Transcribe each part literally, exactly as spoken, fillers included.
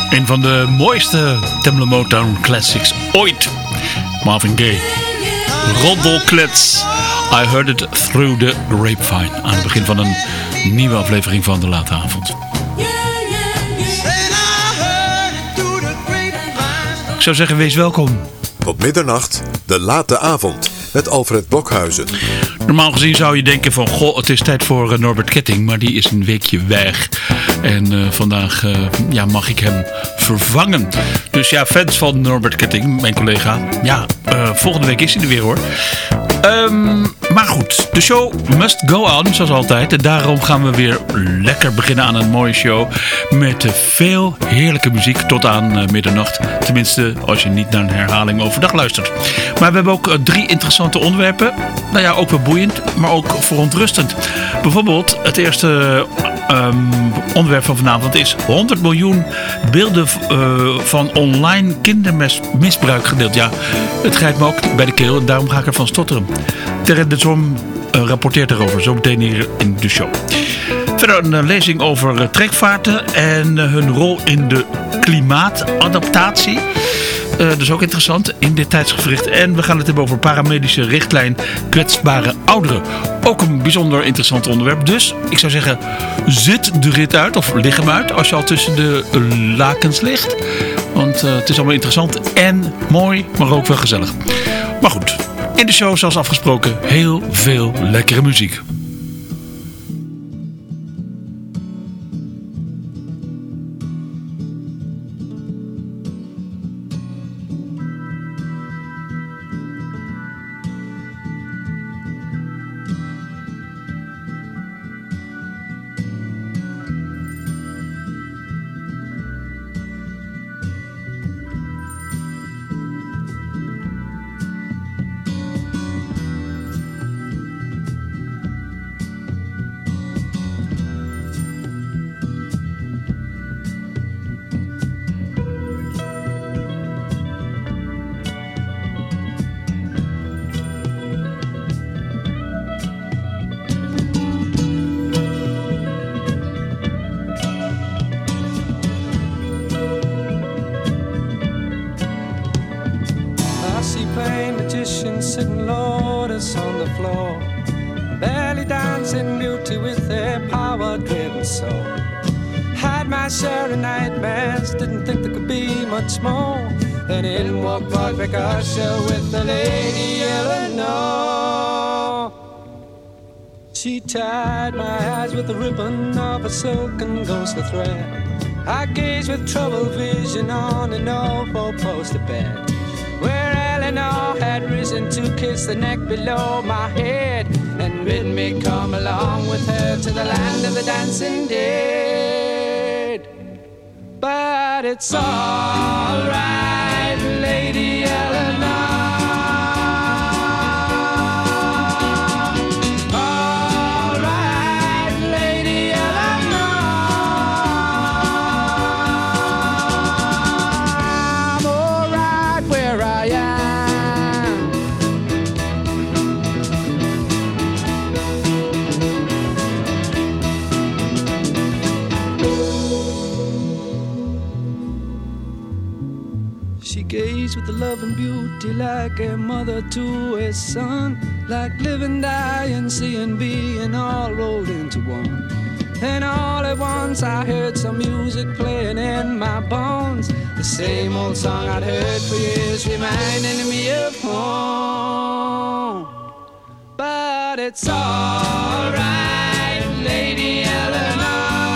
Een van de mooiste Tamla Motown classics ooit. Marvin Gaye. Roddelklets. I heard it through the grapevine. Aan het begin van een nieuwe aflevering van De Late Avond. Ik zou zeggen, wees welkom. Tot middernacht, De Late Avond. Met Alfred Blokhuizen. Normaal gezien zou je denken van, goh, het is tijd voor uh, Norbert Ketting. Maar die is een weekje weg. En uh, vandaag uh, ja, mag ik hem vervangen. Dus ja, fans van Norbert Ketting, mijn collega. Ja, uh, volgende week is hij er weer hoor. Um, maar goed, de show must go on, zoals altijd. En daarom gaan we weer lekker beginnen aan een mooie show. Met uh, veel heerlijke muziek tot aan uh, middernacht. Tenminste, als je niet naar een herhaling overdag luistert. Maar we hebben ook uh, drie interessante onderwerpen. Nou ja, ook wel boeiend, maar ook verontrustend. Bijvoorbeeld, het eerste um, onderwerp van vanavond is honderd miljoen beelden uh, van online kindermisbruik gedeeld. Ja, het grijpt me ook bij de keel en daarom ga ik ervan stotteren. Terre de Zom uh, rapporteert erover, zo meteen hier in de show. Verder een uh, lezing over uh, trekvaarten en uh, hun rol in de klimaatadaptatie. Uh, dat is ook interessant in dit tijdsgevricht. En we gaan het hebben over paramedische richtlijn kwetsbare ouderen. Ook een bijzonder interessant onderwerp. Dus ik zou zeggen, zit de rit uit of lig hem uit als je al tussen de uh, lakens ligt. Want uh, het is allemaal interessant en mooi, maar ook wel gezellig. Maar goed, in de show zoals afgesproken heel veel lekkere muziek. Sitting lotus on the floor, barely dancing beauty with their power-driven soul. Had my share of nightmares, didn't think there could be much more. Then in walked Roderick Usher with the Lady Eleanor. She tied my eyes with the ribbon of a silken ghostly thread. I gazed with troubled vision on an old four-poster bed, where Eleanor had risen to kiss the neck below my head and bid me come along with her to the land of the dancing dead. But it's all right, Lady Eleanor. All right, Lady Eleanor. I'm all right where I am. Gazed with the love and beauty like a mother to a son, like living, dying, seeing, being all rolled into one. And all at once I heard some music playing in my bones, the same old song I'd heard for years, reminding me of home. But it's all right, Lady Eleanor.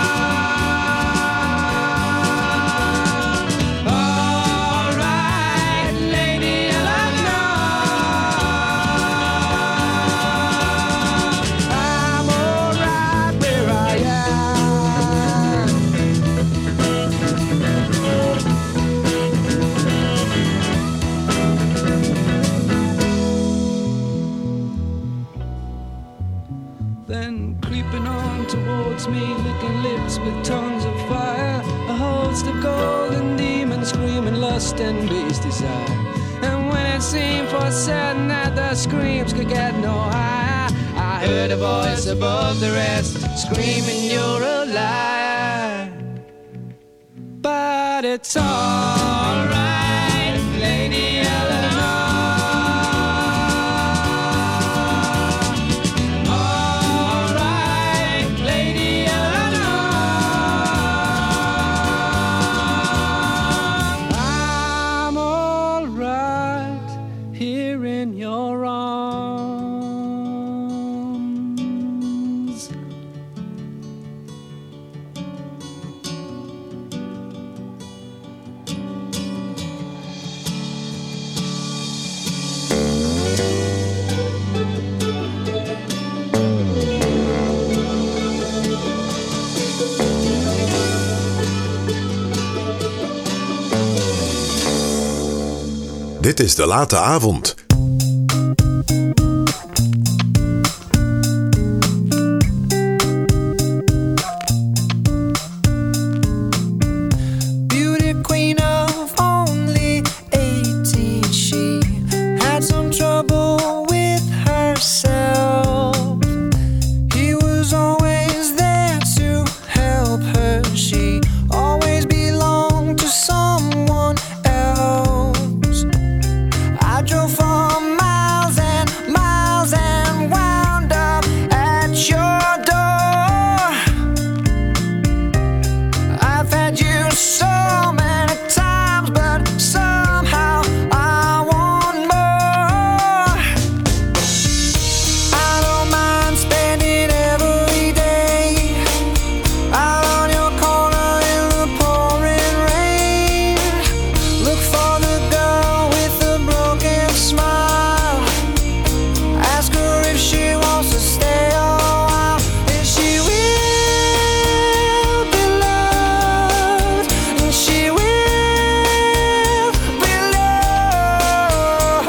Me licking lips with tongues of fire, a host of golden demons screaming lust and base desire. And when it seemed for certain that the screams could get no higher, I heard a voice above the rest screaming, "You're a liar." But it's all right, Lady Eleanor. All right, Lady Eleanor. I'm all right here in your arms. Dit is De Late Avond. Beauty queen of only eighteen, she had some trouble with herself. He was always there to help her. She always belonged to someone else. I drove for miles and miles and wound up at your door. I've had you so many times, but somehow I want more. I don't mind spending every day out on your corner in the pouring rain. Look for the girl with the broken smile. Ask her if she wants to stay a while. And she will be loved. And she will be loved.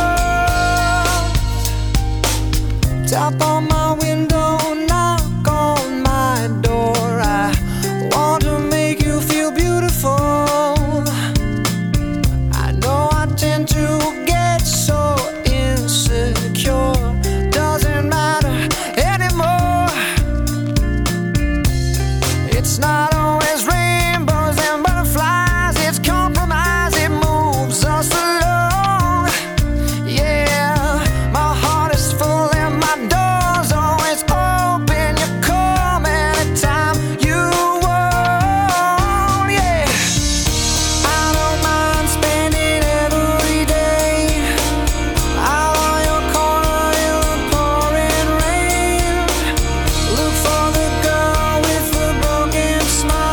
Tap on my window, knock on my door. I want to make you feel beautiful. I know I tend to get so insecure. Doesn't matter anymore. It's not always rainbows and butterflies. It's compromise, it moves us along. Yeah, my heart is full and my door's always open. You come anytime you want. Yeah, I don't mind spending every day out on your corner in the pouring rain. Look for the girl with the broken smile.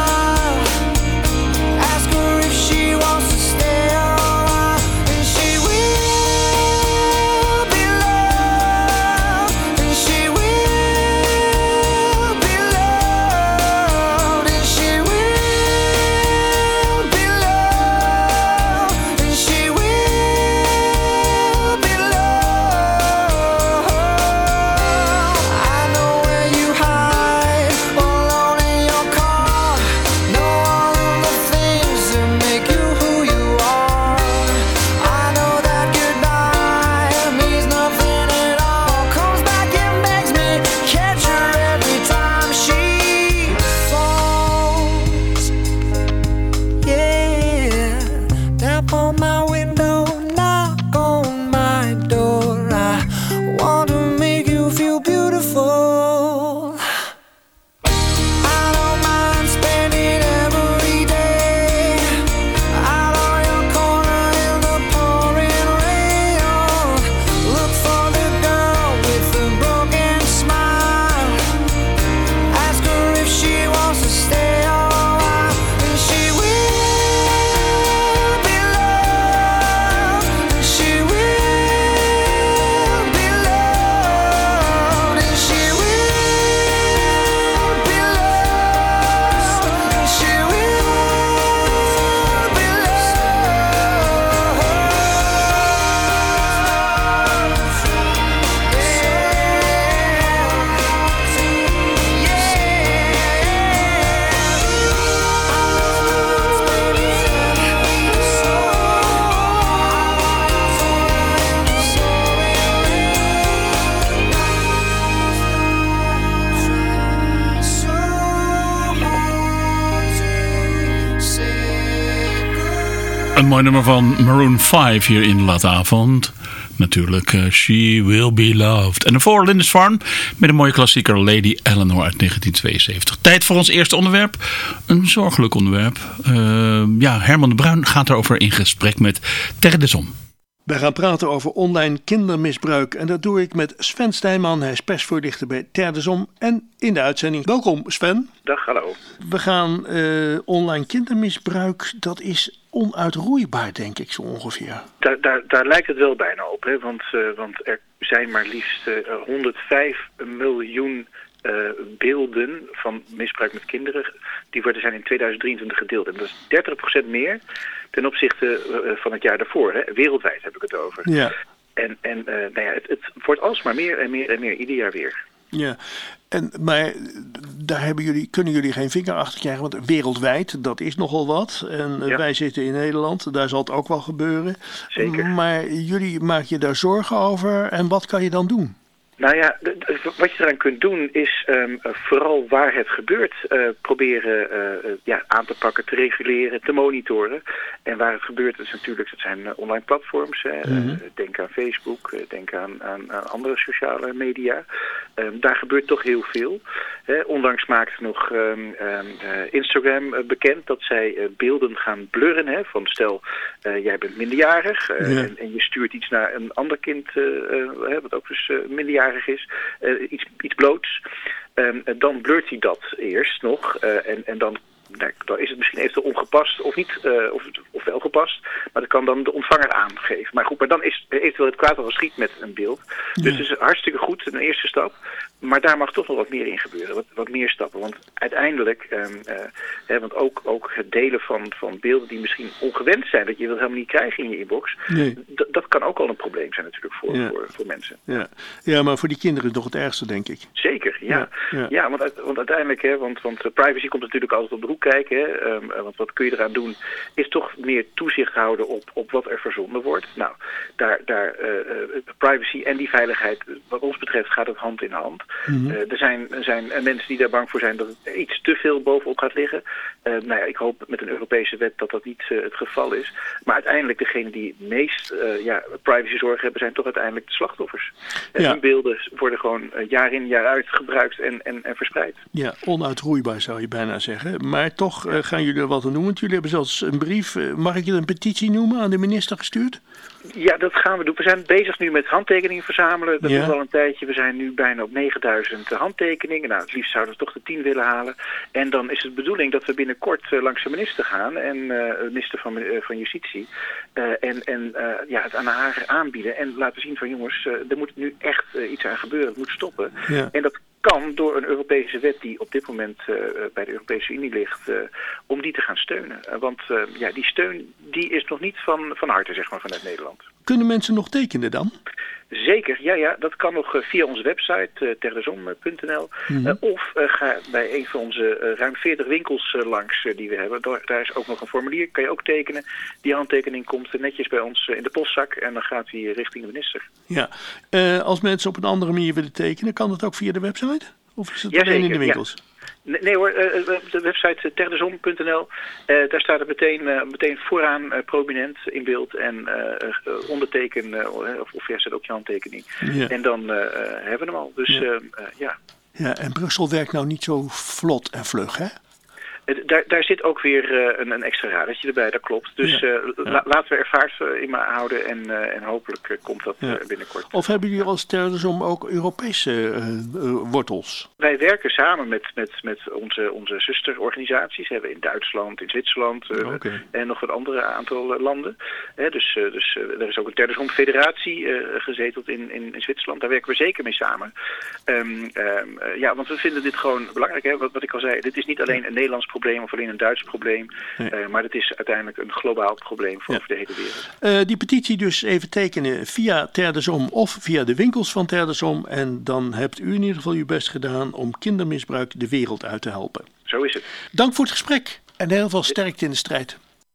Een mooi nummer van Maroon vijf hier in Late Avond. Natuurlijk uh, She Will Be Loved. En daarvoor Lindisfarne met een mooie klassieker Lady Eleanor uit negentien tweeënzeventig. Tijd voor ons eerste onderwerp. Een zorgelijk onderwerp. Uh, ja, Herman de Bruin gaat erover in gesprek met Ter de Som. Wij gaan praten over online kindermisbruik en dat doe ik met Sven Stijnman. Hij is persvoorlichter bij Ter de Som en in de uitzending. Welkom Sven. Dag, hallo. We gaan uh, online kindermisbruik, dat is onuitroeibaar denk ik zo ongeveer. Daar, daar, daar lijkt het wel bijna op, hè? Want, uh, want er zijn maar liefst uh, honderdvijf miljoen uh, beelden van misbruik met kinderen. Die worden zijn in tweeduizend drieëntwintig gedeeld en dat is dertig procent meer ten opzichte uh, van het jaar daarvoor. Hè? Wereldwijd heb ik het over. Ja. En, en uh, nou ja, het, het wordt alsmaar meer en meer en meer, ieder jaar weer. Ja, en, maar daar hebben jullie, kunnen jullie geen vinger achter krijgen, want wereldwijd, dat is nogal wat. En uh, ja. Wij zitten in Nederland, daar zal het ook wel gebeuren. Zeker. Maar jullie maken je daar zorgen over en wat kan je dan doen? Nou ja, d- d- wat je eraan kunt doen is um, vooral waar het gebeurt uh, proberen uh, ja, aan te pakken, te reguleren, te monitoren. En waar het gebeurt is natuurlijk, dat zijn uh, online platforms. Hè. Mm-hmm. Uh, denk aan Facebook, uh, denk aan, aan, aan andere sociale media. Um, daar gebeurt toch heel veel. Hè. Onlangs maakte nog um, um, uh, Instagram uh, bekend dat zij uh, beelden gaan blurren. Hè, van stel, uh, jij bent minderjarig uh, ja. en, en je stuurt iets naar een ander kind, uh, uh, wat ook dus uh, minderjarig is, uh, iets, iets bloots, um, dan blurt hij dat eerst nog uh, en, en dan, nou, dan is het misschien eventueel ongepast of niet, uh, of, of wel gepast, maar dat kan dan de ontvanger aangeven. Maar goed, maar dan is eventueel het kwaad al geschied met een beeld. Ja. Dus het is hartstikke goed, een eerste stap. Maar daar mag toch nog wat meer in gebeuren, wat, wat meer stappen. Want uiteindelijk, um, uh, hè, want ook, ook het delen van, van beelden die misschien ongewend zijn, dat je dat helemaal niet krijgen in je inbox, nee. d- dat kan ook al een probleem zijn natuurlijk voor, ja. voor, voor mensen. Ja. ja, maar voor die kinderen is het nog het ergste, denk ik. Zeker, ja. Ja, ja. ja want, want uiteindelijk, hè, want, want privacy komt natuurlijk altijd op de hoek kijken. Hè, um, want wat kun je eraan doen, is toch meer toezicht houden op, op wat er verzonden wordt. Nou, daar, daar uh, privacy en die veiligheid, wat ons betreft, gaat het hand in hand. Mm-hmm. Uh, er zijn, er zijn mensen die daar bang voor zijn dat het iets te veel bovenop gaat liggen. Uh, nou ja, ik hoop met een Europese wet dat dat niet uh, het geval is. Maar uiteindelijk degene die het meest uh, ja, privacyzorg hebben, zijn toch uiteindelijk de slachtoffers. En ja. hun beelden worden gewoon uh, jaar in jaar uit gebruikt en, en, en verspreid. Ja, onuitroeibaar zou je bijna zeggen. Maar toch uh, gaan jullie er wat aan doen. Want jullie hebben zelfs een brief, uh, mag ik het een petitie noemen, aan de minister gestuurd? Ja, dat gaan we doen. We zijn bezig nu met handtekeningen verzamelen. Dat ja. doen we al een tijdje. We zijn nu bijna op negenduizend handtekeningen. Nou, het liefst zouden we toch de tien willen halen. En dan is het de bedoeling dat we binnenkort uh, langs de minister gaan. En uh, de minister van, uh, van Justitie. Uh, en en uh, ja, het aan haar aanbieden. En laten zien van jongens, uh, er moet nu echt uh, iets aan gebeuren. Het moet stoppen. Ja. En dat kan door een Europese wet die op dit moment uh, bij de Europese Unie ligt, uh, om die te gaan steunen. Uh, want uh, ja, die steun die is nog niet van, van harte, zeg maar, vanuit Nederland. Kunnen mensen nog tekenen dan? Zeker, ja, ja. Dat kan nog uh, via onze website, uh, ter de som punt n l. Mm-hmm. Uh, of uh, ga bij een van onze uh, ruim veertig winkels uh, langs uh, die we hebben. Daar, daar is ook nog een formulier, kan je ook tekenen. Die handtekening komt uh, netjes bij ons uh, in de postzak en dan gaat die richting de minister. Ja, uh, als mensen op een andere manier willen tekenen, kan dat ook via de website? Of is het ja, alleen zeker, in de winkels? Ja. Nee, nee hoor, uh, de website ter de som punt n l, uh, daar staat het meteen, uh, meteen vooraan uh, prominent in beeld en uh, uh, onderteken, uh, of, of ja, zet ook je handtekening. Ja. En dan uh, hebben we hem al. Dus ja. Uh, uh, ja. Ja, en Brussel werkt nou niet zo vlot en vlug, hè? Daar, daar zit ook weer uh, een, een extra radertje erbij, dat klopt. Dus ja. uh, la, ja. laten we er vaart uh, in maar houden en, uh, en hopelijk uh, komt dat ja. uh, binnenkort. Of hebben jullie als Ter de Som ook Europese uh, uh, wortels? Wij werken samen met, met, met onze, onze zusterorganisaties. Hebben we in Duitsland, in Zwitserland uh, okay. en nog wat andere aantal uh, landen. He, dus uh, dus uh, er is ook een Ter de Som federatie uh, gezeteld in, in, in Zwitserland. Daar werken we zeker mee samen. Um, um, uh, ja, want we vinden dit gewoon belangrijk. Hè? Wat, wat ik al zei, dit is niet alleen een Nederlands probleem of alleen een Duits probleem. Nee. Uh, maar het is uiteindelijk een globaal probleem voor ja. de hele wereld. Uh, die petitie dus even tekenen via Ter de Som of via de winkels van Ter de Som. En dan hebt u in ieder geval uw best gedaan om kindermisbruik de wereld uit te helpen. Zo is het. Dank voor het gesprek en heel veel sterkte in de strijd.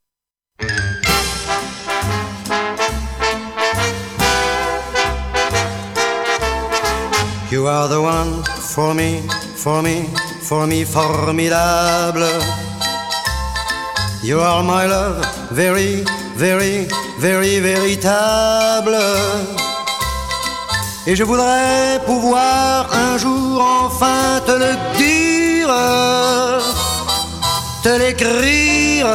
You are the one for me, for me, for me formidable. You are my love, very, very, very véritable. Et je voudrais pouvoir un jour enfin te le dire, te l'écrire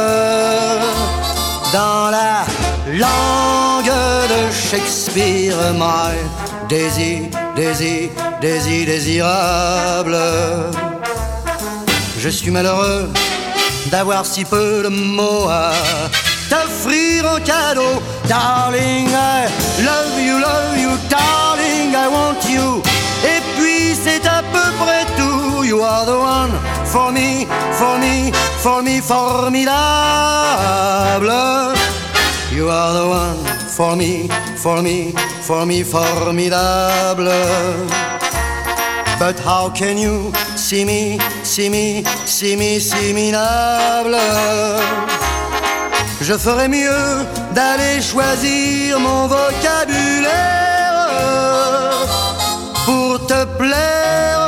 dans la langue de Shakespeare. My Daisy, Daisy, Daisy désirable. Je suis malheureux d'avoir si peu de mots à t'offrir en cadeau. Darling, I love you, love you, darling, I want you. Et puis c'est à peu près tout. You are the one for me, for me, for me, formidable. You are the one for me, for me, for me, formidable. But how can you see me, see me, see me, see me minable? Je ferais mieux d'aller choisir mon vocabulaire pour te plaire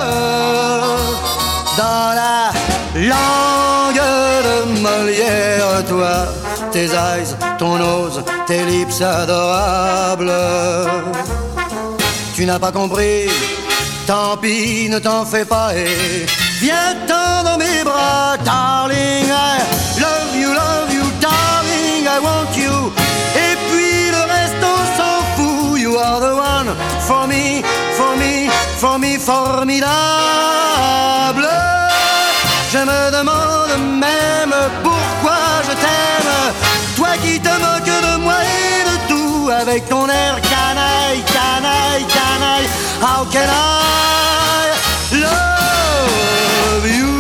dans la langue de Molière. Toi, tes eyes, ton nose, tes lips adorables. Tu n'as pas compris, tant pis, ne t'en fais pas et viens-t'en dans mes bras. Darling, I love you, love you, darling, I want you. Et puis le reste on s'en fout. You are the one for me, for me, for me, formidable. Je me demande même pourquoi je t'aime, toi qui te moques de moi et de tout, avec ton air canaille, canaille, canaille. How can I love you?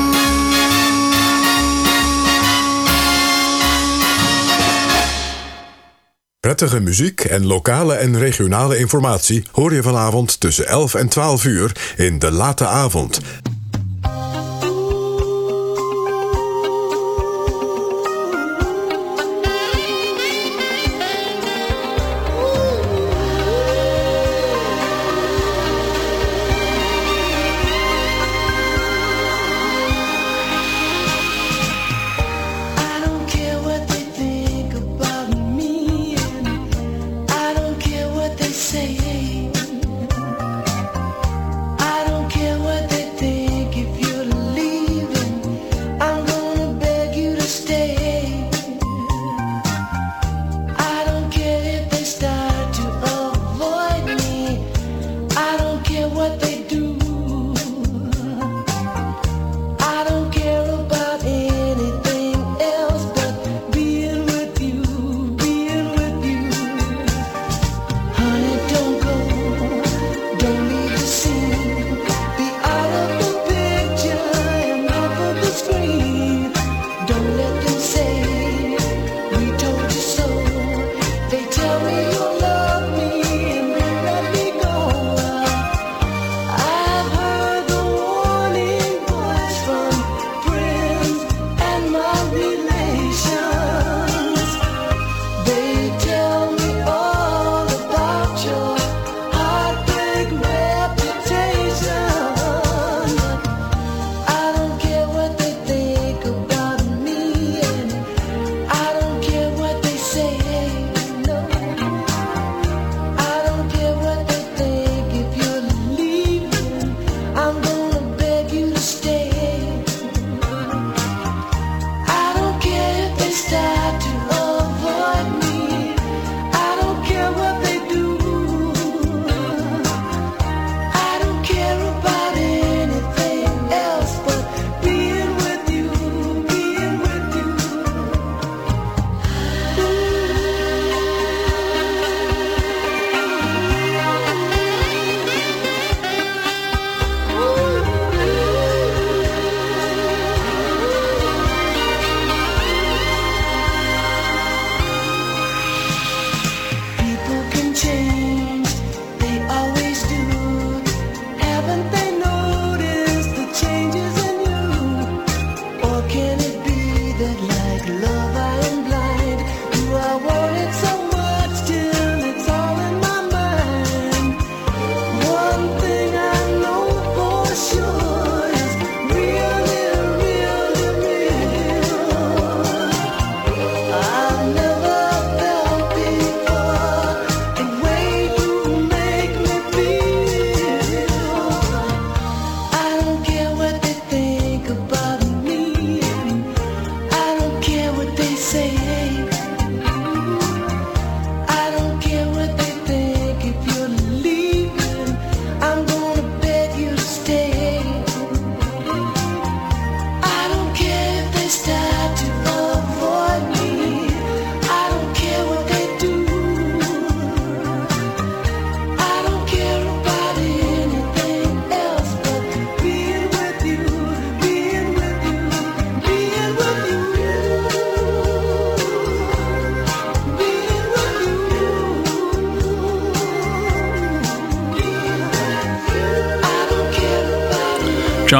Prettige muziek en lokale en regionale informatie hoor je vanavond tussen elf en twaalf uur in De Late Avond. Say, I don't care what they think.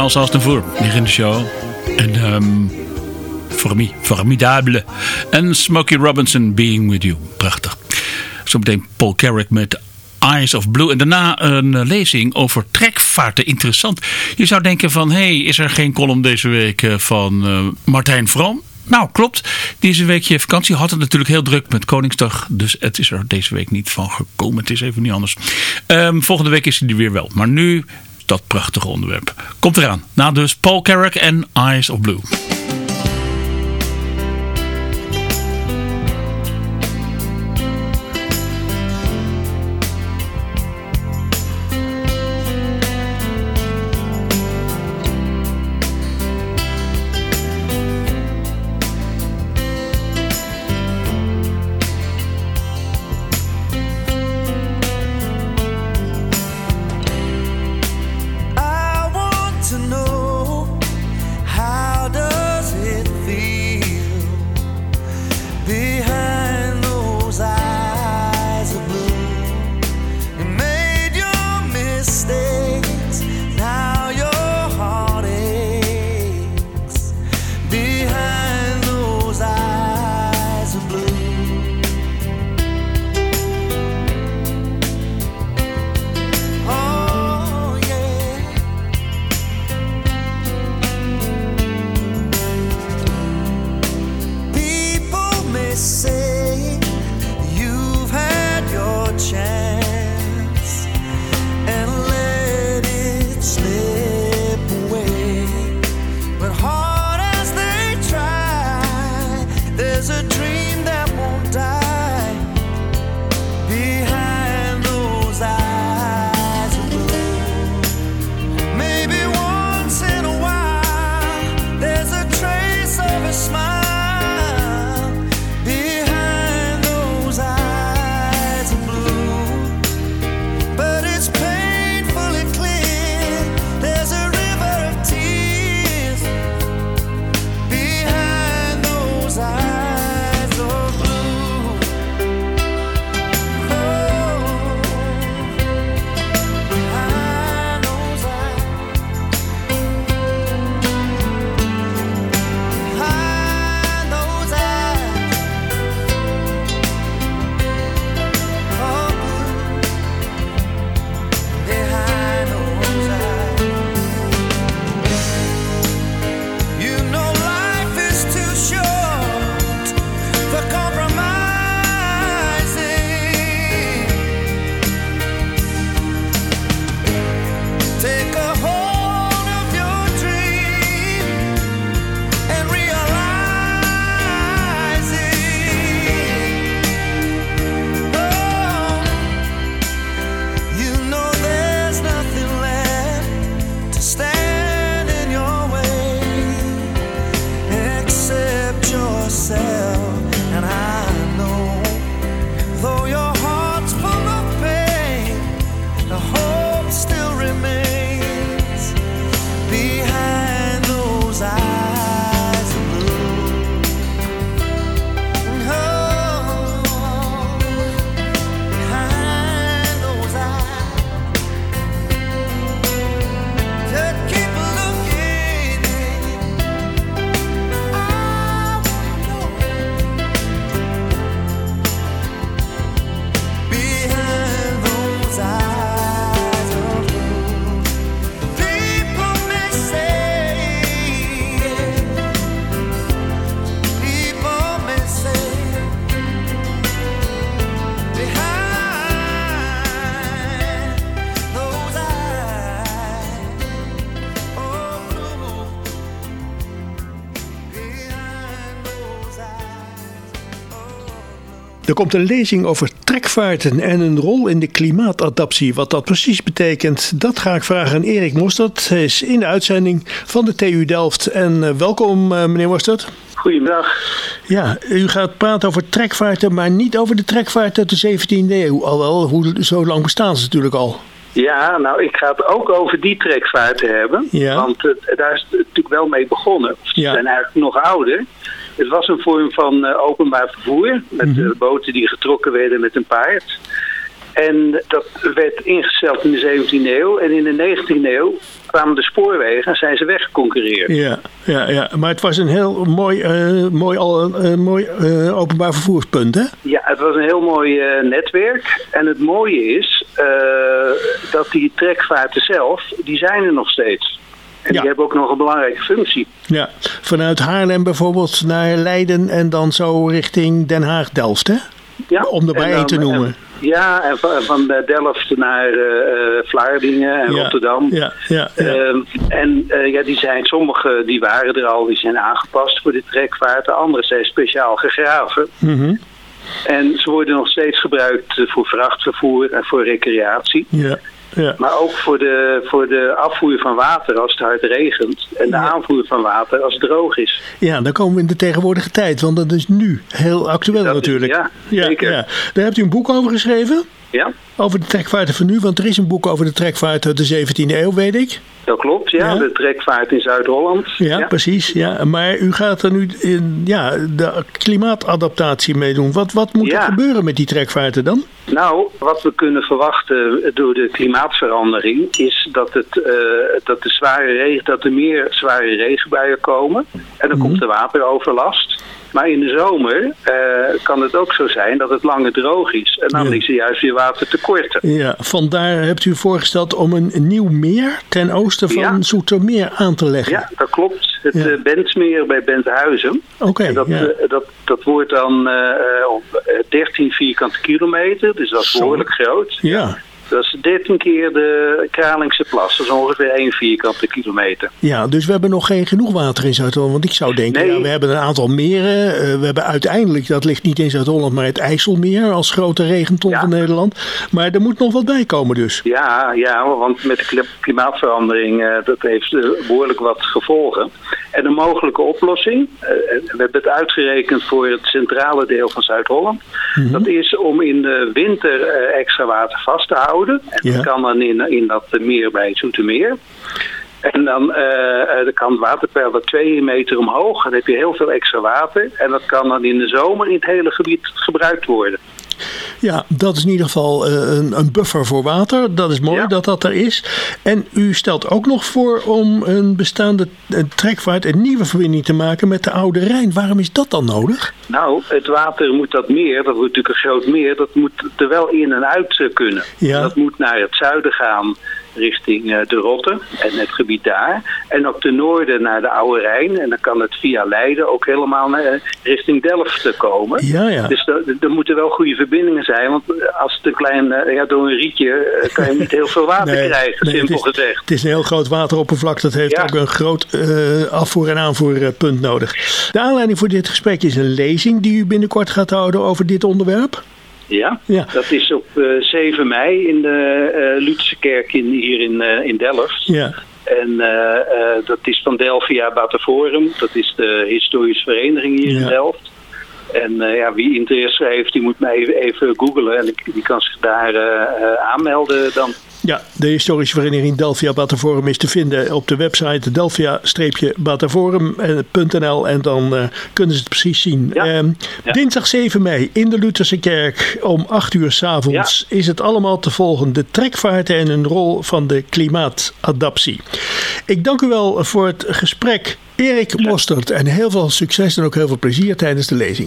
Charles Aznavour hier in de show. En um, formi, formidable. En Smokey Robinson, Being With You. Prachtig. Zometeen Paul Carrack met Eyes of Blue. En daarna een lezing over trekvaarten. Interessant. Je zou denken van, hé, hey, is er geen column deze week van uh, Martijn Vroom? Nou, klopt. Die is een weekje vakantie. Had het natuurlijk heel druk met Koningsdag. Dus het is er deze week niet van gekomen. Het is even niet anders. Um, volgende week is hij er weer wel. Maar nu dat prachtige onderwerp. Komt eraan. Na dus Paul Carrack en Eyes of Blue. Er komt een lezing over trekvaarten en een rol in de klimaatadaptie. Wat dat precies betekent, dat ga ik vragen aan Erik Mostert. Hij is in de uitzending van de T U Delft. En uh, welkom uh, meneer Mostert. Goedemiddag. Ja, u gaat praten over trekvaarten, maar niet over de trekvaart uit de zeventiende eeuw. Alhoewel, hoe, zo lang bestaan ze natuurlijk al. Ja, nou, ik ga het ook over die trekvaarten hebben. Ja. Want uh, daar is het natuurlijk wel mee begonnen. Ze ja. zijn eigenlijk nog ouder. Het was een vorm van uh, openbaar vervoer. Met mm-hmm. uh, boten die getrokken werden met een paard. En dat werd ingesteld in de zeventiende eeuw. En in de negentiende eeuw kwamen de spoorwegen en zijn ze weggeconcurreerd. Ja, ja, ja, maar het was een heel mooi, uh, mooi, uh, mooi uh, openbaar vervoerspunt, hè? Ja, het was een heel mooi uh, netwerk. En het mooie is uh, dat die trekvaarten zelf, die zijn er nog steeds. En ja. die hebben ook nog een belangrijke functie. Ja, vanuit Haarlem bijvoorbeeld naar Leiden en dan zo richting Den Haag-Delft, hè? Ja, om erbij één te noemen. En, ja, en van, van Delft naar uh, Vlaardingen en ja, Rotterdam. Ja, ja, ja. Uh, en uh, ja, die zijn, sommige die waren er al, die zijn aangepast voor de trekvaart. De andere zijn speciaal gegraven. Mm-hmm. En ze worden nog steeds gebruikt voor vrachtvervoer en voor recreatie. Ja. Ja. Maar ook voor de, voor de afvoer van water als het hard regent. En de ja. aanvoer van water als het droog is. Ja, dan komen we in de tegenwoordige tijd. Want dat is nu heel actueel dat natuurlijk. Is, ja, zeker. Ja, ja. Daar hebt u een boek over geschreven? Ja. Over de trekvaarten van nu. Want er is een boek over de trekvaart uit de zeventiende eeuw, weet ik. Dat klopt, ja. ja. De trekvaart in Zuid-Holland. Ja, ja, precies. Ja. Maar u gaat er nu in, ja, de klimaatadaptatie mee doen. Wat, wat moet ja. er gebeuren met die trekvaarten dan? Nou, wat we kunnen verwachten door de klimaatverandering is dat, het, uh, dat, de zware regen, dat er meer zware regenbuien komen. En dan mm-hmm. komt er wateroverlast. Maar in de zomer uh, kan het ook zo zijn dat het langer droog is. En dan ja. is er juist weer watertekorten. Ja, vandaar hebt u voorgesteld om een nieuw meer ten oosten van ja. Zoetermeer aan te leggen. Ja, dat klopt. Het ja. uh, Bentsmeer bij Benthuizen. Oké. Okay, dat, ja. uh, dat, dat wordt dan uh, op dertien vierkante kilometer. Dus dat is behoorlijk groot. Ja. Dat is dertien keer de Kralingse Plas. Dat is ongeveer één vierkante kilometer. Ja, dus we hebben nog geen genoeg water in Zuid-Holland. Want ik zou denken, nee. ja, we hebben een aantal meren. Uh, we hebben uiteindelijk, dat ligt niet in Zuid-Holland, maar het IJsselmeer als grote regenton ja. van Nederland. Maar er moet nog wat bij komen dus. Ja, ja, want met de klimaatverandering, uh, dat heeft uh, behoorlijk wat gevolgen. En een mogelijke oplossing, uh, we hebben het uitgerekend voor het centrale deel van Zuid-Holland. Mm-hmm. Dat is om in de winter uh, extra water vast te houden. En ja. dat kan dan in, in dat meer bij Zoetermeer. En dan, uh, dan kan het waterpeil twee meter omhoog. Dan heb je heel veel extra water. En dat kan dan in de zomer in het hele gebied gebruikt worden. Ja, dat is in ieder geval een, een buffer voor water. Dat is mooi ja. dat dat er is. En u stelt ook nog voor om een bestaande trekvaart een nieuwe verbinding te maken met de Oude Rijn. Waarom is dat dan nodig? Nou, het water moet dat meer, dat wordt natuurlijk een groot meer, dat moet er wel in en uit kunnen. Ja. Dat moet naar het zuiden gaan, richting de Rotte en het gebied daar. En op de noorden naar de Oude Rijn. En dan kan het via Leiden ook helemaal naar, richting Delft komen. Ja, ja. Dus er moeten wel goede verbindingen zijn. Want als het een klein, ja, door een rietje kan je niet heel veel water nee, krijgen, nee, simpel het is, gezegd. Het is een heel groot wateroppervlak. Dat heeft ja. ook een groot uh, afvoer- en aanvoerpunt nodig. De aanleiding voor dit gesprek is een lezing die u binnenkort gaat houden over dit onderwerp. Ja, ja, dat is op uh, zeven mei in de uh, Lutherse kerk in, hier in, uh, in Delft. Ja. En uh, uh, dat is van Delphia Bataforum. Dat is de historische vereniging hier ja. in Delft. En uh, ja, wie interesse heeft, die moet mij even, even googlen. En die, die kan zich daar uh, uh, aanmelden dan. Ja, de historische vereniging Delphia Bataforum is te vinden op de website delphia bataforum punt n l en dan uh, kunnen ze het precies zien. Ja. Um, ja. Dinsdag zeven mei in de Lutherse kerk om acht uur 's avonds ja. is het allemaal te volgen. De trekvaarten en hun rol van de klimaatadaptie. Ik dank u wel voor het gesprek, Erik Mostert, en heel veel succes en ook heel veel plezier tijdens de lezing.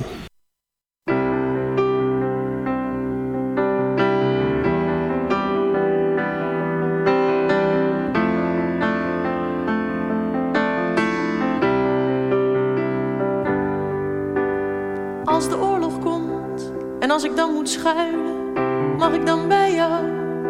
Als de oorlog komt en als ik dan moet schuilen, mag ik dan bij jou?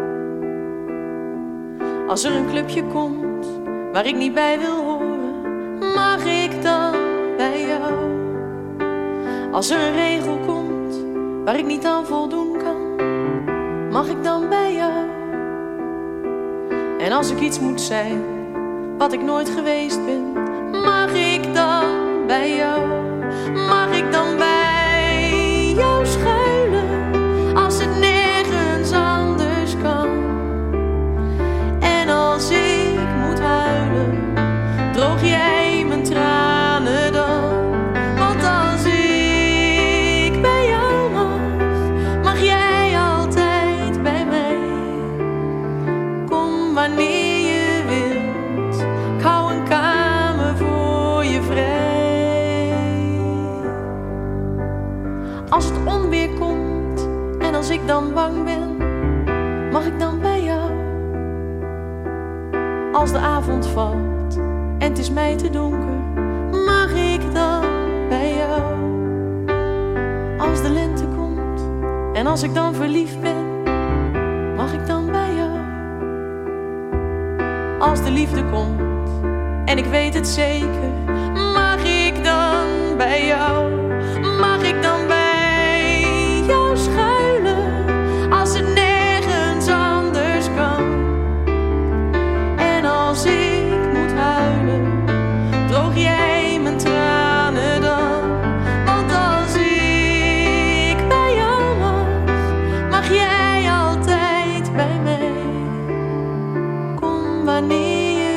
Als er een clubje komt waar ik niet bij wil horen, mag ik dan bij jou? Als er een regel komt waar ik niet aan voldoen kan, mag ik dan bij jou? En als ik iets moet zijn wat ik nooit geweest ben, mag ik dan bij jou? Mag ik dan bij jou schuilen als het nergens anders kan? En als ik moet huilen, droog jij mijn tranen dan? Want als ik bij jou mag, mag jij altijd bij mij. Kom wanneer je wil, als het onweer komt en als ik dan bang ben, mag ik dan bij jou? Als de avond valt en het is mij te donker, mag ik dan bij jou? Als de lente komt en als ik dan verliefd ben, mag ik dan bij jou? Als de liefde komt en ik weet het zeker, mag ik dan bij jou? Mag ik dan bij jou schuilen als het nergens anders kan? En als ik moet huilen, droog jij mijn tranen dan? Want als ik bij jou mag, mag jij altijd bij mij. Kom wanneer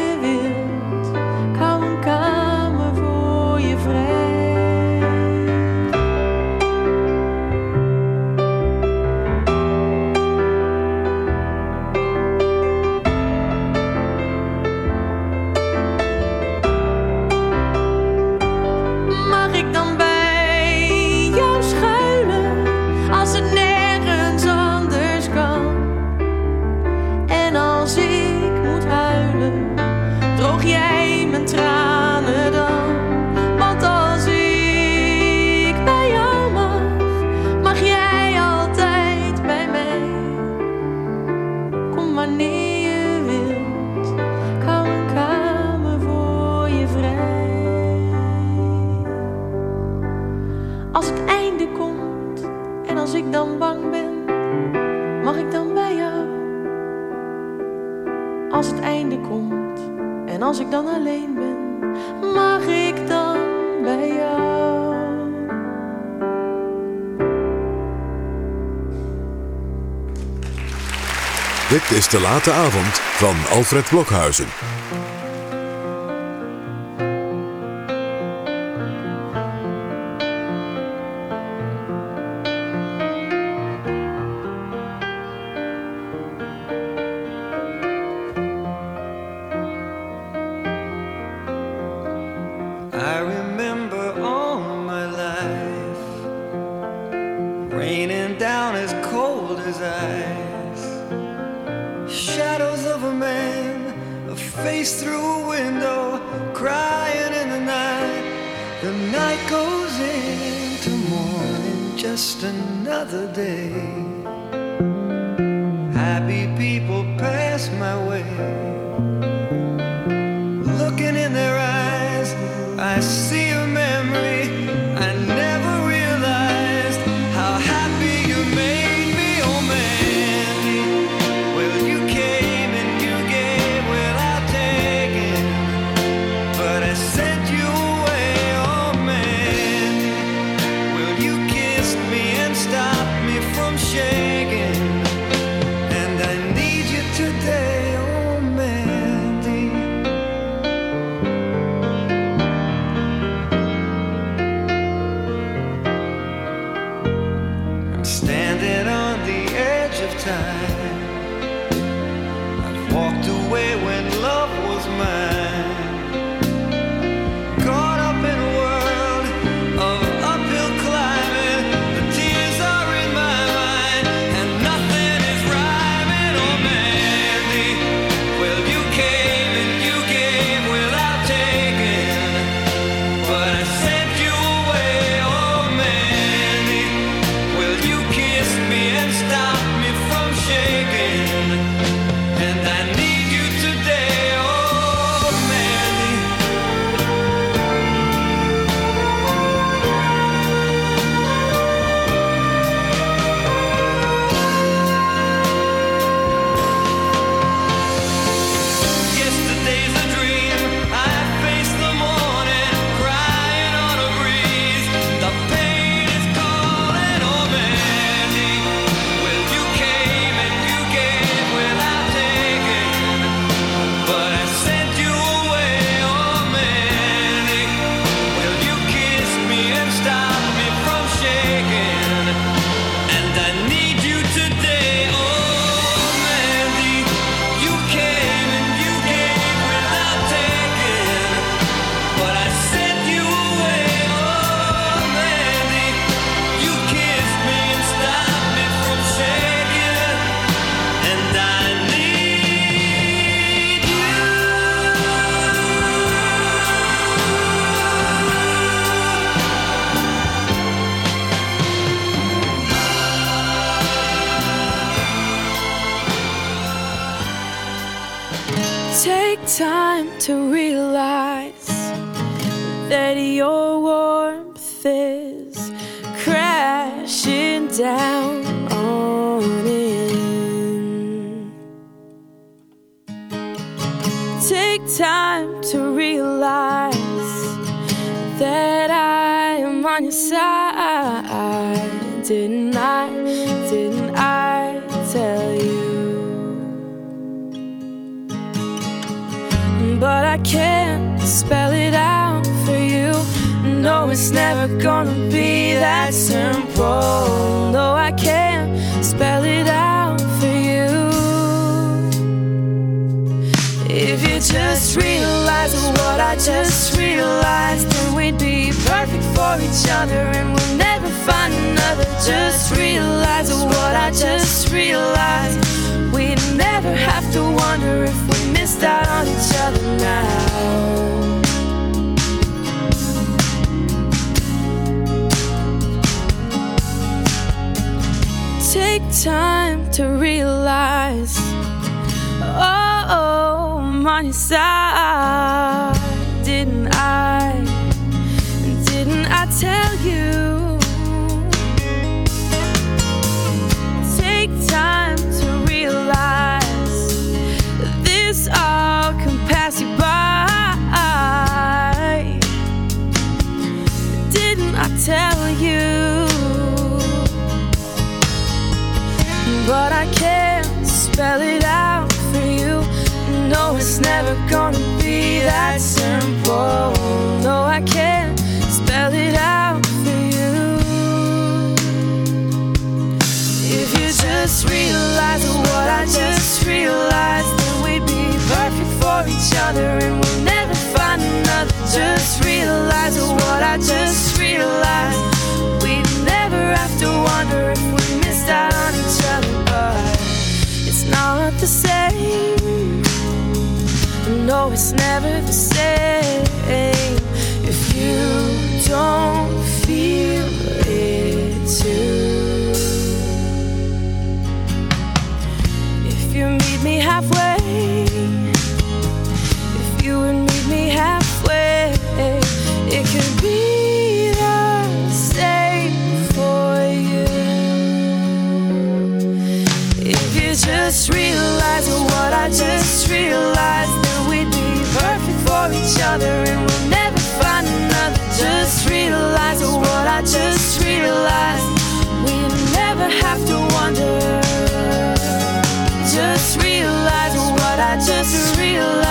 als ik dan alleen ben, mag ik dan bij jou? Dit is De Late Avond van Alfred Blokhuizen. Stop me from shaking. time to realize that your warmth is crashing down on in. Take time to realize that I am on your side. Didn't I, didn't I tell you? But I can't spell it out for you. No, it's never gonna be that simple. No, I can't spell it out for you. If you just realize what I just realized, then we'd be perfect for each other and we'll never find another. Just realize what I just realized. We'd never have to wonder if we missed out on each other now. Take time to realize, oh, oh, I'm on your side. Didn't I, didn't I tell you? Take time to realize this all can pass you by. Didn't I tell you? But I can't spell it out for you. No, it's never gonna be that simple. No, I can't spell it out for you. If you just realize what I just realized, then we'd be perfect for each other and we'll never find another. Just realize what I just realized. We'd never have to wonder if we missed out on each other. But it's not the same. No, it's never the same if you don't feel it too. If you meet me halfway, if you would meet me halfway, it could be the same for you. If you just realize what I just realized, then we'd be perfect for each other and we'll never find another. Just realize what I just realized. We'd never have to wonder. Just realize what I just realized.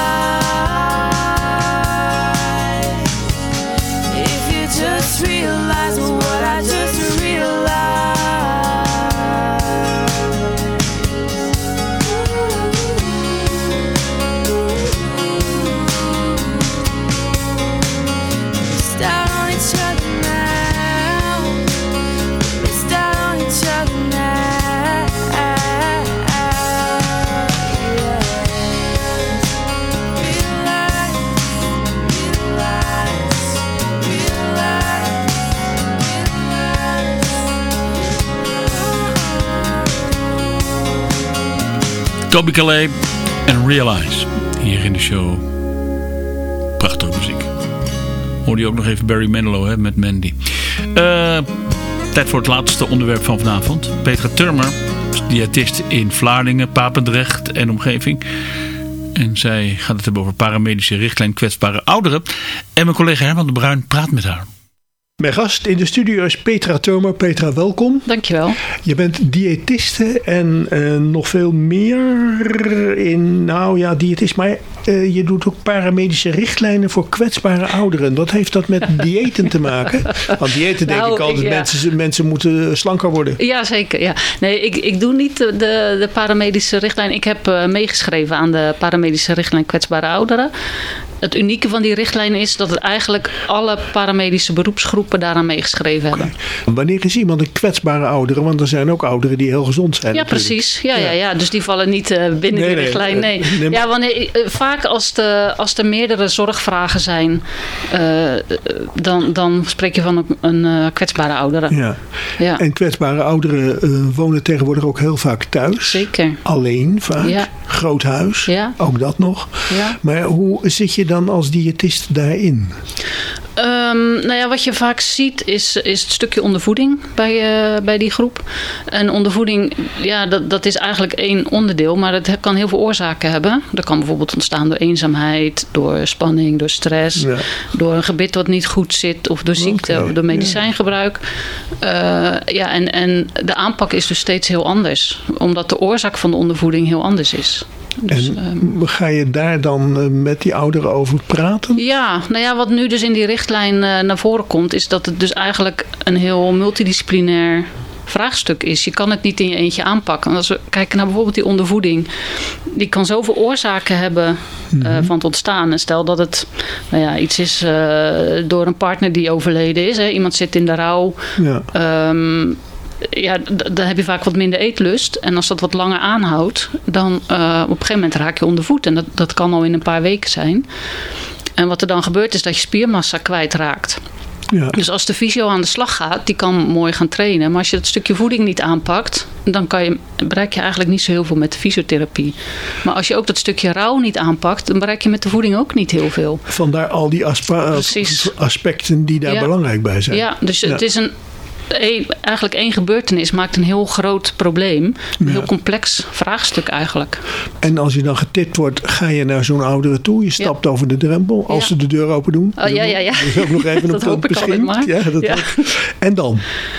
If you just realize what I just realized. Toby Calais en Realize. Hier in de show. Prachtige muziek. Hoorde je ook nog even Barry Manilow hè, met Mandy. Uh, tijd voor het laatste onderwerp van vanavond. Petra Turmer, diëtist in Vlaardingen, Papendrecht en omgeving. En zij gaat het hebben over paramedische richtlijn kwetsbare ouderen. En mijn collega Herman de Bruin praat met haar. Mijn gast in de studio is Petra Turmer. Petra, welkom. Dankjewel. Je bent diëtiste en uh, nog veel meer in, nou ja, diëtist. Maar uh, je doet ook paramedische richtlijnen voor kwetsbare ouderen. Wat heeft dat met diëten te maken? Want diëten denk nou, ik altijd, ja. mensen, mensen moeten slanker worden. Ja, zeker. Ja. Nee, ik, ik doe niet de, de paramedische richtlijn. Ik heb uh, meegeschreven aan de paramedische richtlijn kwetsbare ouderen. het unieke van die richtlijn is dat het eigenlijk alle paramedische beroepsgroepen daaraan meegeschreven hebben. Okay. Wanneer is iemand een kwetsbare oudere? Want er zijn ook ouderen die heel gezond zijn. Ja, natuurlijk. precies. Ja, ja. Ja, ja. Dus die vallen niet uh, binnen nee, die richtlijn. Nee. nee. nee maar... Ja, wanneer, uh, vaak als, de, als er meerdere zorgvragen zijn, uh, dan, dan spreek je van een, een uh, kwetsbare oudere. Ja. Ja. En kwetsbare ouderen uh, wonen tegenwoordig ook heel vaak thuis. Zeker. Alleen vaak. Ja. Groot huis. Ja. Ook dat nog. Ja. Maar hoe zit je dan als diëtist daarin? Um, nou ja, wat je vaak ziet is, is het stukje ondervoeding bij, uh, bij die groep. En ondervoeding, ja, dat, dat is eigenlijk één onderdeel, maar het kan heel veel oorzaken hebben. Dat kan bijvoorbeeld ontstaan door eenzaamheid, door spanning, door stress, ja. door een gebit wat niet goed zit of door ziekte okay. of door medicijngebruik. Uh, ja, en, en de aanpak is dus steeds heel anders, omdat de oorzaak van de ondervoeding heel anders is. Dus, en um, ga je daar dan uh, met die ouderen over praten? Ja, nou ja, wat nu dus in die richtlijn uh, naar voren komt, is dat het dus eigenlijk een heel multidisciplinair vraagstuk is. Je kan het niet in je eentje aanpakken. Als we kijken naar bijvoorbeeld die ondervoeding, die kan zoveel oorzaken hebben uh, mm-hmm. van het ontstaan. En stel dat het nou ja, iets is uh, door een partner die overleden is. Hè. Iemand zit in de rouw. Ja. Um, Ja, d- dan heb je vaak wat minder eetlust. En als dat wat langer aanhoudt, dan uh, op een gegeven moment raak je ondervoed. En dat, dat kan al in een paar weken zijn. En wat er dan gebeurt is dat je spiermassa kwijtraakt. Ja. Dus als de fysio aan de slag gaat, die kan mooi gaan trainen. Maar als je het stukje voeding niet aanpakt, dan kan je, bereik je eigenlijk niet zo heel veel met de fysiotherapie. Maar als je ook dat stukje rouw niet aanpakt, dan bereik je met de voeding ook niet heel veel. Vandaar al die aspa- aspecten die daar ja. belangrijk bij zijn. Ja, dus ja. het is een... eigenlijk één gebeurtenis maakt een heel groot probleem. Een ja. heel complex vraagstuk eigenlijk. En als je dan getipt wordt, ga je naar zo'n oudere toe. Je stapt ja. over de drempel. Als ja. ze de deur open doen. Oh, ja, ja, ja. Dat is ook nog even dat hoop ik altijd maar. Ja, dat ja. En dan?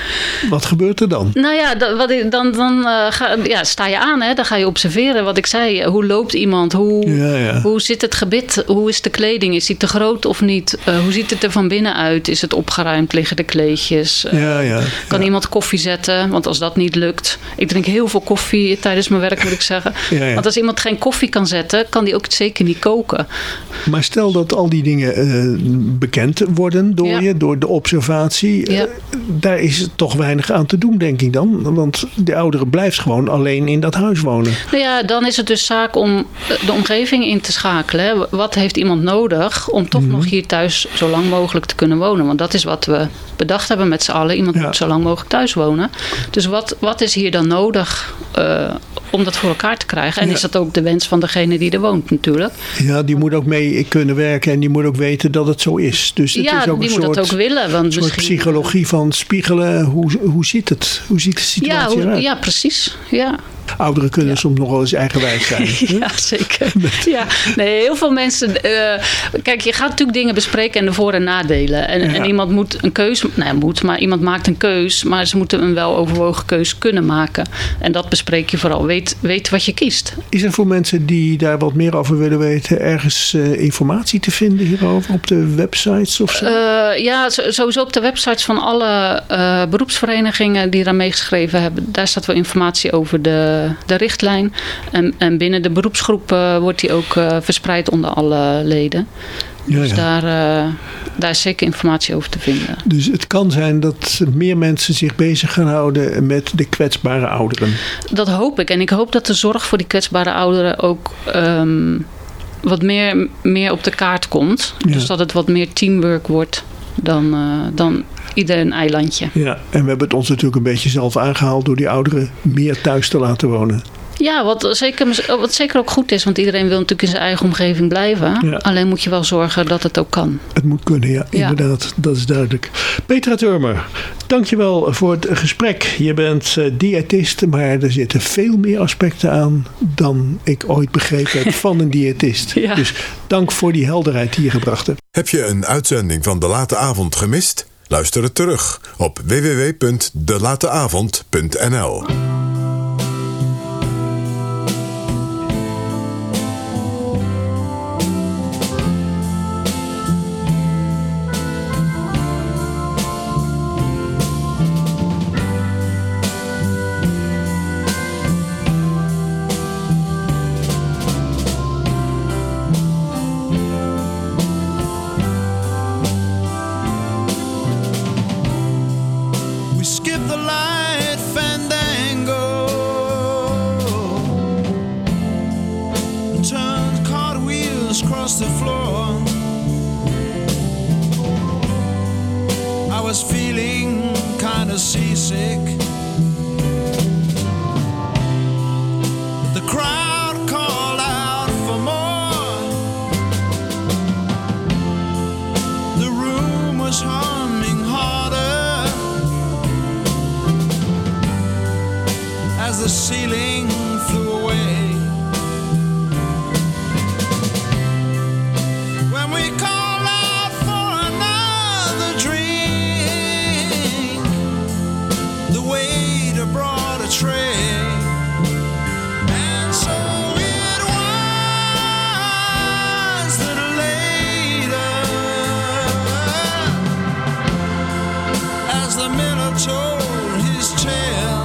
Wat gebeurt er dan? Nou ja, dan, wat ik, dan, dan uh, ga, ja, sta je aan. Hè? Dan ga je observeren. Wat ik zei, hoe loopt iemand? Hoe, ja, ja. hoe zit het gebit? Hoe is de kleding? Is die te groot of niet? Uh, hoe ziet het er van binnen uit? Is het opgeruimd? Liggen de kleedjes? Uh, ja, ja. Kan ja. iemand koffie zetten? Want als dat niet lukt... Ik drink heel veel koffie tijdens mijn werk, moet ik zeggen. Ja, ja. Want als iemand geen koffie kan zetten, kan die ook zeker niet koken. Maar stel dat al die dingen uh, bekend worden door ja. je, door de observatie. Ja. Uh, daar is toch weinig aan te doen, denk ik dan. Want de oudere blijft gewoon alleen in dat huis wonen. Nou ja, dan is het dus zaak om de omgeving in te schakelen. Hè. Wat heeft iemand nodig om toch mm-hmm. nog hier thuis zo lang mogelijk te kunnen wonen? Want dat is wat we bedacht hebben met z'n allen. Iemand ja. moet zo lang mogelijk thuis wonen. Dus wat, wat is hier dan nodig uh, om dat voor elkaar te krijgen? En ja. is dat ook de wens van degene die er woont natuurlijk? Ja, die moet ook mee kunnen werken en die moet ook weten dat het zo is. Dus het ja, is ook die een moet soort, dat ook willen. Want een soort misschien, psychologie van spiegelen. Hoe, hoe zit het? Hoe ziet de situatie ja, hoe, eruit? Ja, precies. Ja. Ouderen kunnen ja. soms nog wel eens eigenwijs zijn. Ja, zeker. Ja. Nee, heel veel mensen... Uh, kijk, je gaat natuurlijk dingen bespreken en de voor- en nadelen. En, ja. en iemand moet een keus... Nou ja, moet, maar iemand maakt een keus. Maar ze moeten een weloverwogen keus kunnen maken. En dat bespreek je vooral. Weet, weet wat je kiest. Is er voor mensen die daar wat meer over willen weten... ergens uh, informatie te vinden hierover? Op de websites of zo? Uh, ja, sowieso op de websites van alle uh, beroepsverenigingen... die daar meegeschreven hebben. Daar staat wel informatie over de... de richtlijn. En, en binnen de beroepsgroep uh, wordt die ook uh, verspreid onder alle leden. Ja, dus ja. Daar, uh, daar is zeker informatie over te vinden. Dus het kan zijn dat meer mensen zich bezig gaan houden met de kwetsbare ouderen. Dat hoop ik. En ik hoop dat de zorg voor die kwetsbare ouderen ook... Um, wat meer, meer op de kaart komt. Ja. Dus dat het wat meer teamwork wordt dan... Uh, dan ieder een eilandje. Ja, en we hebben het ons natuurlijk een beetje zelf aangehaald... door die ouderen meer thuis te laten wonen. Ja, wat zeker, wat zeker ook goed is. Want iedereen wil natuurlijk in zijn eigen omgeving blijven. Ja. Alleen moet je wel zorgen dat het ook kan. Het moet kunnen, ja. ja. Inderdaad. Dat is duidelijk. Petra Turmer, dankjewel voor het gesprek. Je bent uh, diëtist, maar er zitten veel meer aspecten aan... dan ik ooit begrepen heb van een diëtist. Ja. Dus dank voor die helderheid die je gebracht hebt. Heb je een uitzending van De Late Avond gemist? Luister het terug op w w w punt de late avond punt n l. kinda seasick. The crowd called out for more. The room was humming harder as the ceiling flew away. When we called out for another drink, the waiter brought a tray. And so it was that later, as the miller told his tale,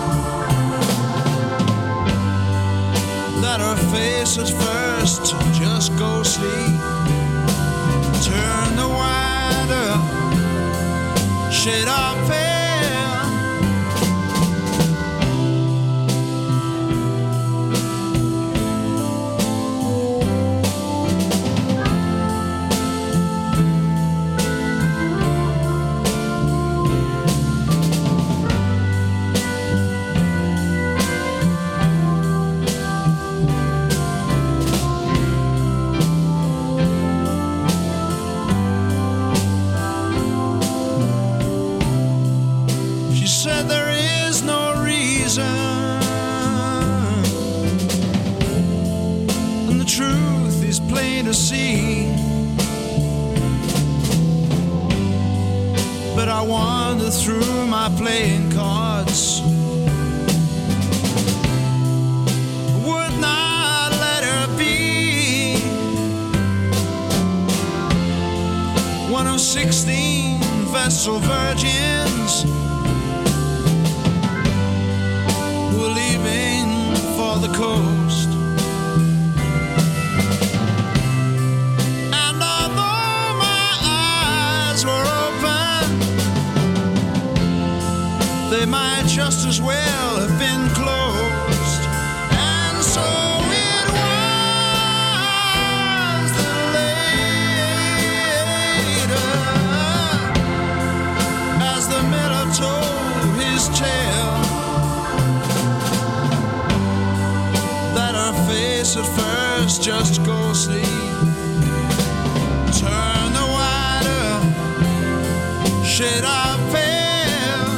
that her face at first just ghostly turned the wider shade of pale. Said there is no reason, and the truth is plain to see. But I wander through my playing cards, would not let her be one of sixteen vessel virgins leaving for the coast. And although my eyes were open, they might just as well have been closed. And so it was that later, as the miller told his tale, face at first just ghostly turn the wider shade of pale.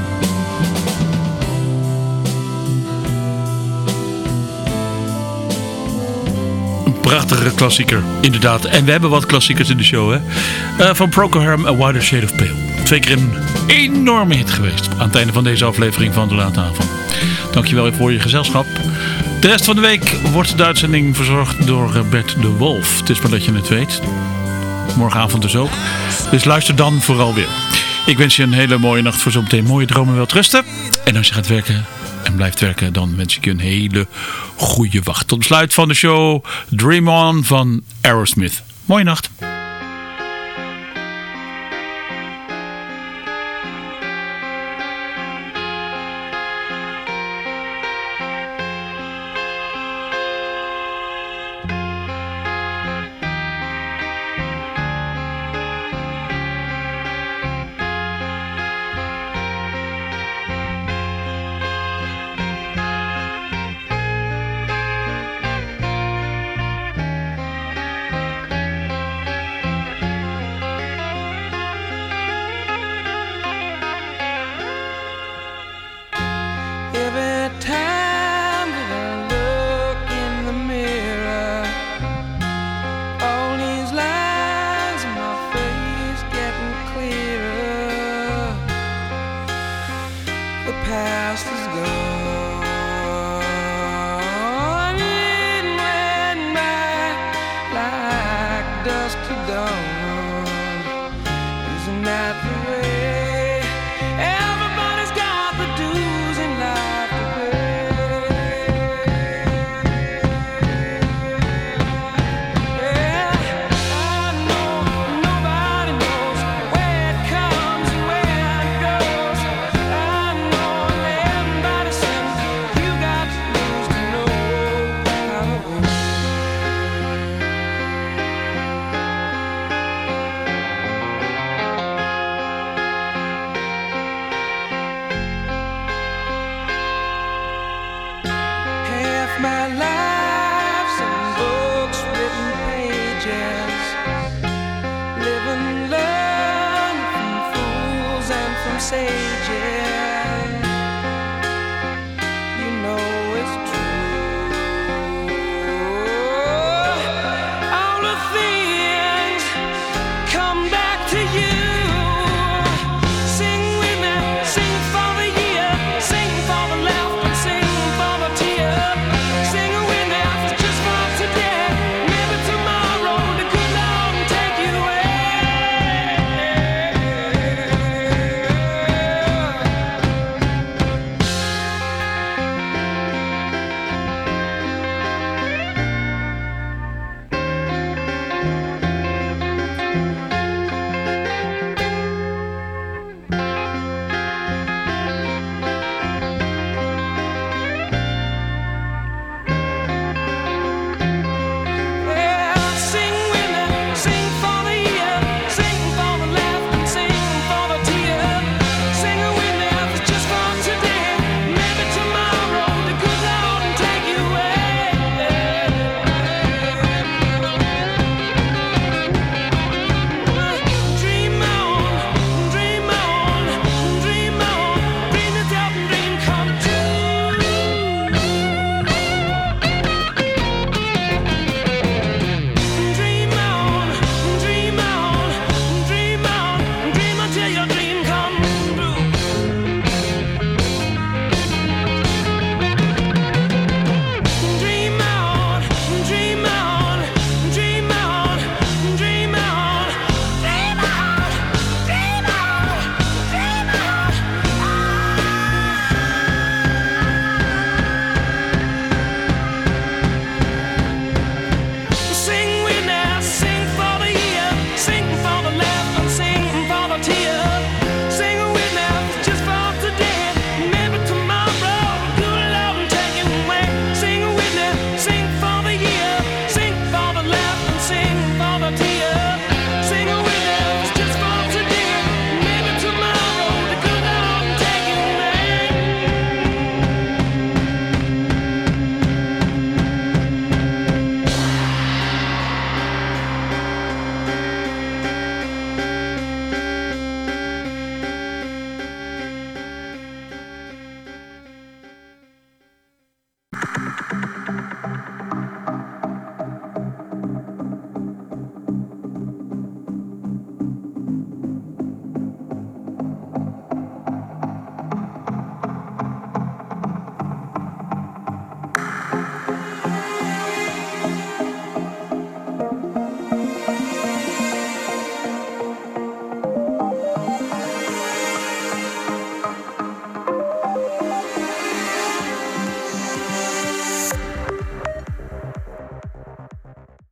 Een prachtige klassieker, inderdaad. En we hebben wat klassiekers in de show, hè? Uh, van Procol Harum, A Wider Shade of Pale. Twee keer een enorme hit geweest aan het einde van deze aflevering van De Late Avond. Dankjewel voor je gezelschap. De rest van de week wordt de uitzending verzorgd door Bert de Wolf. Het is maar dat je het weet. Morgenavond dus ook. Dus luister dan vooral weer. Ik wens je een hele mooie nacht voor zometeen. Mooie dromen, wel rusten. En als je gaat werken en blijft werken, dan wens ik je een hele goede wacht. Tot besluit van de show Dream On van Aerosmith. Mooie nacht. Everybody our lives in books, written pages. Live and learn from fools and from sages.